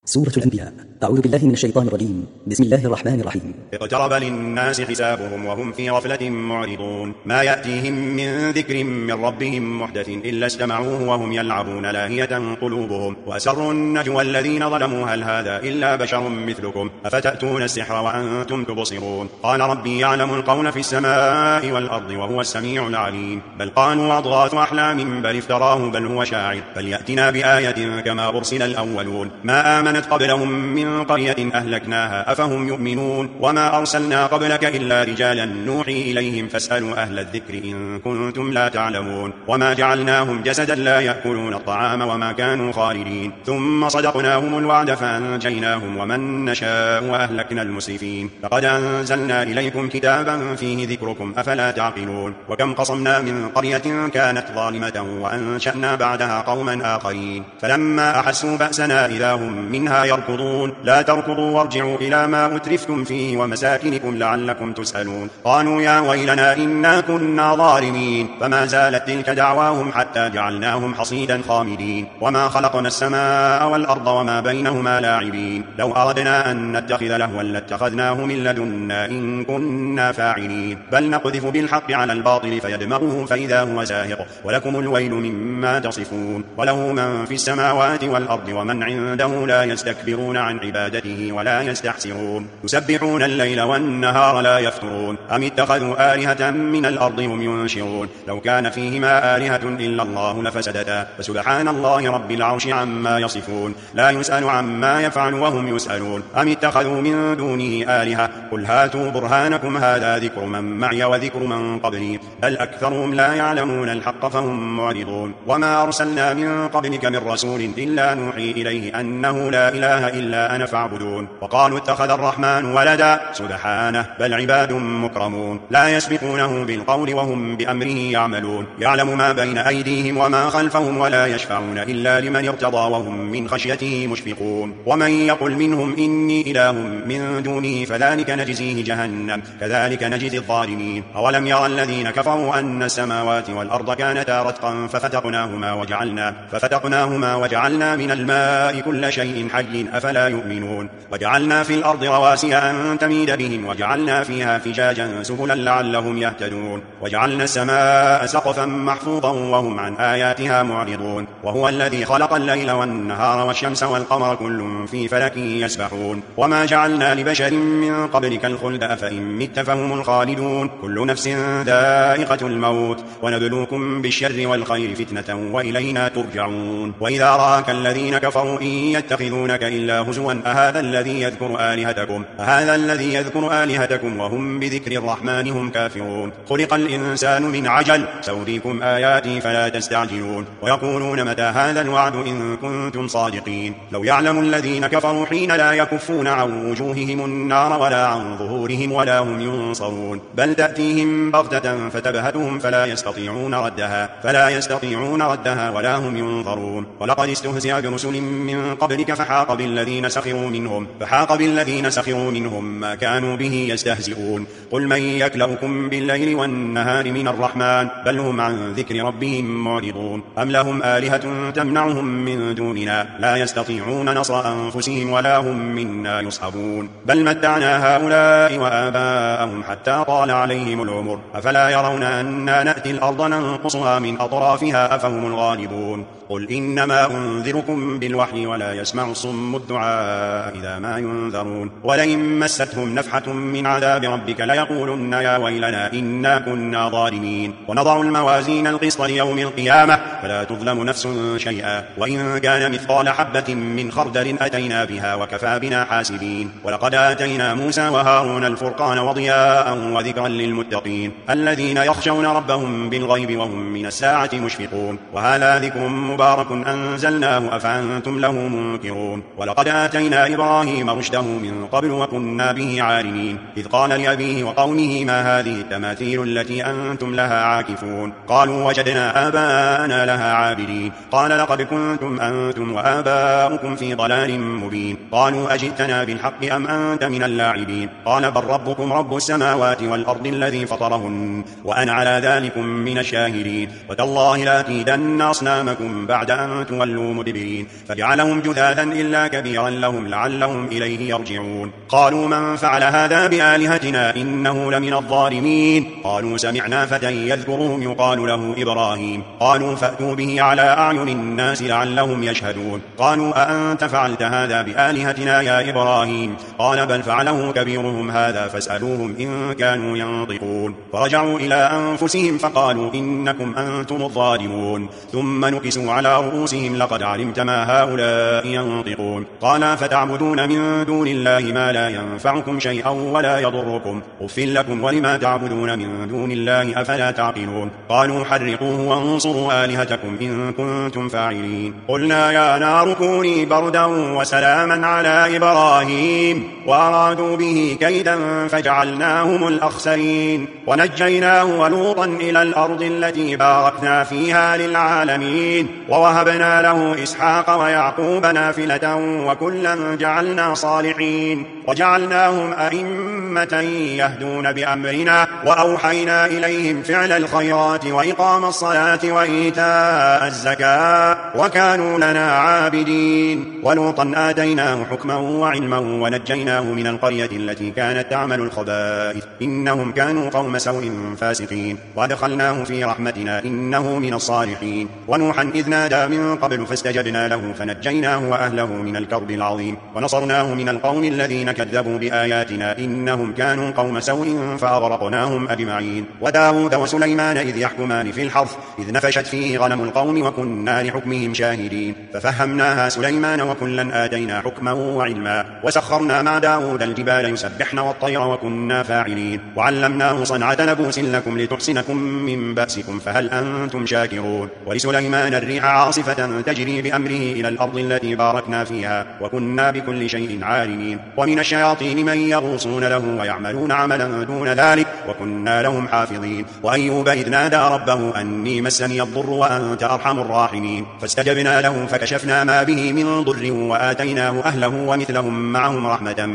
سورة الأنبياء. أعوذ بالله من الشيطان الرجيم. بسم الله الرحمن الرحيم. اقترب للناس حسابهم وهم في غفلة معرضون ما يأتيهم من ذكر من ربهم محدث إلا استمعوه وهم يلعبون لاهية قلوبهم وأسروا النجوى الذين ظلموا هل هذا إلا بشر مثلكم أفتأتون السحر وأنتم تبصرون قال ربي يعلم القول في السماء والأرض وهو السميع العليم بل قالوا أضغاث أحلام بل افتراه بل هو شاعر فليأتنا بآية كما أرسل الأولون ما آمنت قبلهم من قرية أهلكناها أفهم يؤمنون وما أرسلنا قبلك إلا رجالا نوحي إليهم فاسألوا أهل الذكر إن كنتم لا تعلمون وما جعلناهم جسدا لا يأكلون الطعام وما كانوا خالدين ثم صدقناهم الوعد فأنجيناهم ومن نشاء وأهلكنا المسرفين لقد أنزلنا إليكم كتابا فيه ذكركم أفلا تعقلون وكم قصمنا من قرية كانت ظالمة وأنشأنا بعدها قوما آخرين فلما أحسوا بأسنا إذا هم منها يركضون لا تركضوا وارجعوا إلى ما أترفتم فيه ومساكنكم لعلكم تسألون قالوا يا ويلنا إنا كنا ظالمين فما زالت تلك دعواهم حتى جعلناهم حصيدا خامدين وما خلقنا السماء والأرض وما بينهما لاعبين لو أردنا أن نتخذ لهوا لاتخذناه من لدنا إن كنا فاعلين بل نقذف بالحق على الباطل فيدمغه فإذا هو زاهق ولكم الويل مما تصفون وله من في السماوات والأرض ومن عنده لا يستكبرون عن عبادته ولا يستحسرون يسبحون الليل والنهار لا يفترون أم اتخذوا آلهة من الأرض هم ينشرون لو كان فيهما آلهة إلا الله لفسدتا فسبحان الله رب العرش عما يصفون لا يسأل عما يفعل وهم يسألون أم اتخذوا من دونه آلهة قل هاتوا برهانكم هذا ذكر من معي وذكر من قبلي بل أكثرهم لا يعلمون الحق فهم معرضون وما أرسلنا من قبلك من رسول إلا نوحي إليه أنه لا إله إلا أنا فاعبدون وقالوا اتخذ الرحمن ولدا سبحانه بل عباد مكرمون لا يسبقونه بالقول وهم بأمره يعملون يعلم ما بين أيديهم وما خلفهم ولا يشفعون إلا لمن ارتضى وهم من خشيته مشفقون ومن يقل منهم إني إله من دونه فذلك نجزيه جهنم كذلك نجزي الظالمين أولم يرى الذين كفروا أن السماوات والأرض كانتا رتقا ففتقناهما وجعلنا من الماء كل شيء حي أفلا يؤمنون وجعلنا في الأرض رواسي أن تميد بهم وجعلنا فيها فجاجا سبلا لعلهم يهتدون وجعلنا السماء سقفا محفوظا وهم عن آياتها معرضون وهو الذي خلق الليل والنهار والشمس والقمر كل في فلك يسبحون وما جعلنا لبشر من قبلك الخلد أفإن مت فهم الخالدون كل نفس ذائقة الموت ونبلوكم بالشر والخير فتنة وإلينا ترجعون وإذا رآك الذين كفروا إن يتخذونك إلا هزوا أهذا الذي يذكر آلهتكم وهم بذكر الرحمن هم كافرون خلق الإنسان من عجل سأريكم آياتي فلا تستعجلون ويقولون متى هذا الوعد إن كنتم صادقين لو يعلم الذين كفروا حين لا يكفون عن وجوههم النار ولا عن ظهورهم ولا هم ينصرون بل تأتيهم بغتة فتبهتهم فلا يستطيعون ردها ولا هم ينظرون ولقد استهزئ برسل من قبلك فحاق بالذين سخروا منهم ما كانوا به يستهزئون قل من يكلؤكم بالليل والنهار من الرحمن بل هم عن ذكر ربهم معرضون أم لهم آلهة تمنعهم من دوننا لا يستطيعون نصر أنفسهم ولا هم منا يصحبون بل متعنا هؤلاء وآباءهم حتى طال عليهم العمر أفلا يرون أنا نأتي الأرض ننقصها من أطرافها أفهم الغالبون قل إنما أنذركم بالوحي ولا يسمع الصم الدعاء إذا ما ينذرون ولئن مستهم نفحة من عذاب ربك ليقولن يا ويلنا إنا كنا ظالمين ونضع الموازين القسط ليوم القيامة فلا تظلم نفس شيئا وإن كان مثقال حبة من خردل أتينا بها وكفى بنا حاسبين ولقد آتينا موسى وهارون الفرقان وضياء وذكرا للمتقين الذين يخشون ربهم بالغيب وهم من الساعة مشفقون وهذا ذكر مبارك أنزلناه أفأنتم له منكرون ولقد آتينا إبراهيم رشده من قبل وكنا به عالمين إذ قال لأبيه وقومه ما هذه التماثيل التي أنتم لها عاكفون قالوا وجدنا آباءنا لها عابدين قال لقد كنتم أنتم وآباؤكم في ضلال مبين قالوا أجئتنا بالحق أم أنت من اللاعبين قال بل ربكم رب السماوات والأرض الذي فطرهن وأنا على ذلكم من الشاهدين وتالله لأكيدن أصنامكم لكم بعد أن تولوا مدبرين فجعلهم جذاذا إلا كبيرا لهم لعلهم إليه يرجعون قالوا من فعل هذا بآلهتنا إنه لمن الظالمين قالوا سمعنا فتى يذكرهم يقال له إبراهيم قالوا فأتوا به على أعين الناس لعلهم يشهدون قالوا أأنت فعلت هذا بآلهتنا يا إبراهيم قال بل فعله كبيرهم هذا فاسألوهم إن كانوا ينطقون فرجعوا إلى أنفسهم فقالوا إنكم أنتم الظالمون ثم نكسوا على رؤوسهم لقد علمت ما هؤلاء ينطقون قال فتعبدون من دون الله ما لا ينفعكم شيئا ولا يضركم أف لكم ولما تعبدون من دون الله أفلا تعقلون قالوا حرقوه وانصروا آلهتكم إن كنتم فاعلين قلنا يا نار كوني بردا وسلاما على إبراهيم وأرادوا به كيدا فجعلناهم الأخسرين ونجيناه ولوطا إلى الأرض التي باركنا فيها للعالمين ووهبنا له إسحاق ويعقوب نافلة وكلا جعلنا صالحين وجعلناهم أئمة يهدون بأمرنا وأوحينا إليهم فعل الخيرات وإقام الصلاة وإيتاء الزكاة وكانوا لنا عابدين ولوطا آتيناه حكما وعلما ونجيناه من القرية التي كانت تعمل الخبائث إنهم كانوا قوم سوء فاسقين وأدخلناه في رحمتنا إنه من الصالحين ونوحا إذ نادى من قبل فاستجبنا له فنجيناه وأهله من الكرب العظيم ونصرناه من القوم الذين كذبوا بآياتنا إنهم كانوا قوم سوء فأغرقناهم أجمعين وداود وسليمان إذ يحكمان في الحرث إذ نفشت فيه غنم القوم وكنا لحكمهم شاهدين ففهمناها سليمان وكلا آتينا حكما وعلما وسخرنا مع داود الجبال يسبحن والطير وكنا فاعلين وعلمناه صنعة لبوس لكم لتحسنكم من بأسكم فهل أنتم شاكرون ولسليمان الريح عاصفة تجري بأمره إلى الأرض التي باركنا فيها وكنا بكل شيء عالمين ومن الشياطين من يغوصون له ويعملون عملا دون ذلك وكنا لهم حافظين وأيوب إذ نادى ربه أني مسني الضر وأنت أرحم الراحمين فاستجبنا له فكشفنا ما به من ضر وآتيناه أهله ومثلهم معهم رحمة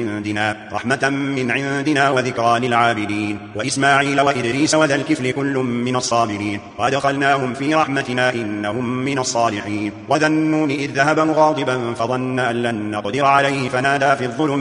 من عندنا وذكرى للعابدين وإسماعيل وإدريس وذا الكفل كل من الصابرين وأدخلناهم في رحمتنا إنهم من الصالحين وذا النون إذ ذهب مغاضبا فظن أن لن نقدر عليه فنادى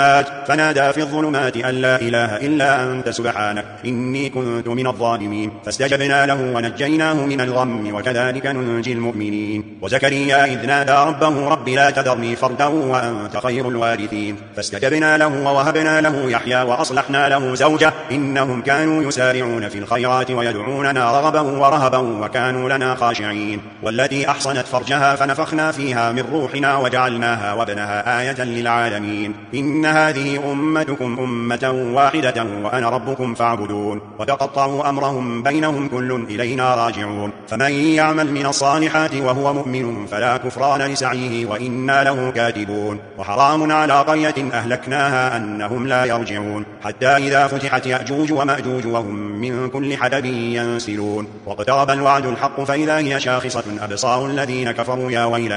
في الظلمات أن لا إله إلا أنت سبحانك إني كنت من الظالمين فاستجبنا له ونجيناه من الغم وكذلك ننجي المؤمنين وزكريا إذ نادى ربه رب لا تذرني فردا وأنت خير الوارثين فاستجبنا له ووهبنا له يحيى وأصلحنا له زوجه إنهم كانوا يسارعون في الخيرات ويدعوننا رغبا ورهبا وكانوا لنا خاشعين والتي أحصنت فرجها فنفخنا فيها من روحنا وجعلناها وابنها آية للعالمين إن هذه أمتكم أمة واحدة وأنا ربكم فاعبدون وتقطعوا أمرهم بينهم كل إلينا راجعون فمن يعمل من الصالحات وهو مؤمن فلا كفران لسعيه وإنا له كاتبون وحرام على قرية أهلكناها أنهم لا يرجعون حتى إذا فتحت يأجوج ومأجوج وهم من كل حدب ينسلون واقترب الوعد الحق فإذا هي شاخصة أبصار الذين كفروا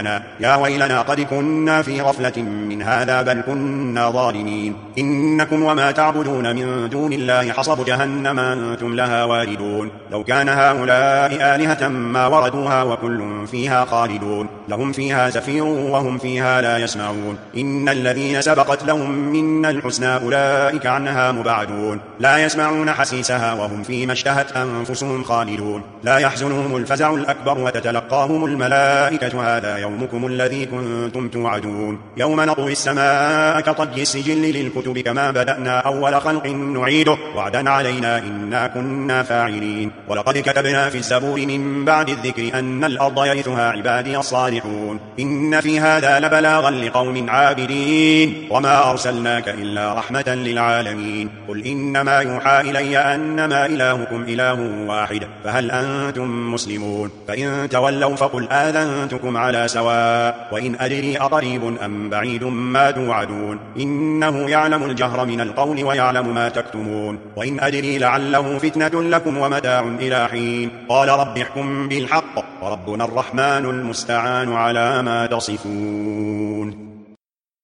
يا ويلنا قد كنا في غفلة من هذا بل كنا ظالمين إنكم وما تعبدون من دون الله حصب جهنم أنتم لها واردون لو كان هؤلاء آلهة ما وردوها وكل فيها خالدون لهم فيها زفير وهم فيها لا يسمعون إن الذين سبقت لهم منا الحسنى أولئك عنها مبعدون لا يسمعون حسيسها وهم فيما اشتهت أنفسهم خالدون لا يحزنهم الفزع الأكبر وتتلقاهم الملائكة هذا يومكم الذي كنتم توعدون يوم نطوي السماء كطي السجل للكتب كما بدأنا أول خلق نعيده وعدا علينا إنا كنا فاعلين ولقد كتبنا في الزبور من بعد الذكر أن الأرض يرثها عبادي الصالحون إن في هذا لبلاغا لقوم عابدين وما أرسلناك إلا رحمة للعالمين قل إنما يوحى إلي أنما إلهكم إله واحد فهل أنتم مسلمون فإن تولوا فقل آذنتكم على سواء وإن أدري أقريب أم بعيد ما توعدون إنه يعلم الجهر من القول ويعلم ما تكتمون وإن أدري لعله فتنة لكم ومتاع إلى حين قال رب احكم بالحق وربنا الرحمن المستعان على ما تصفون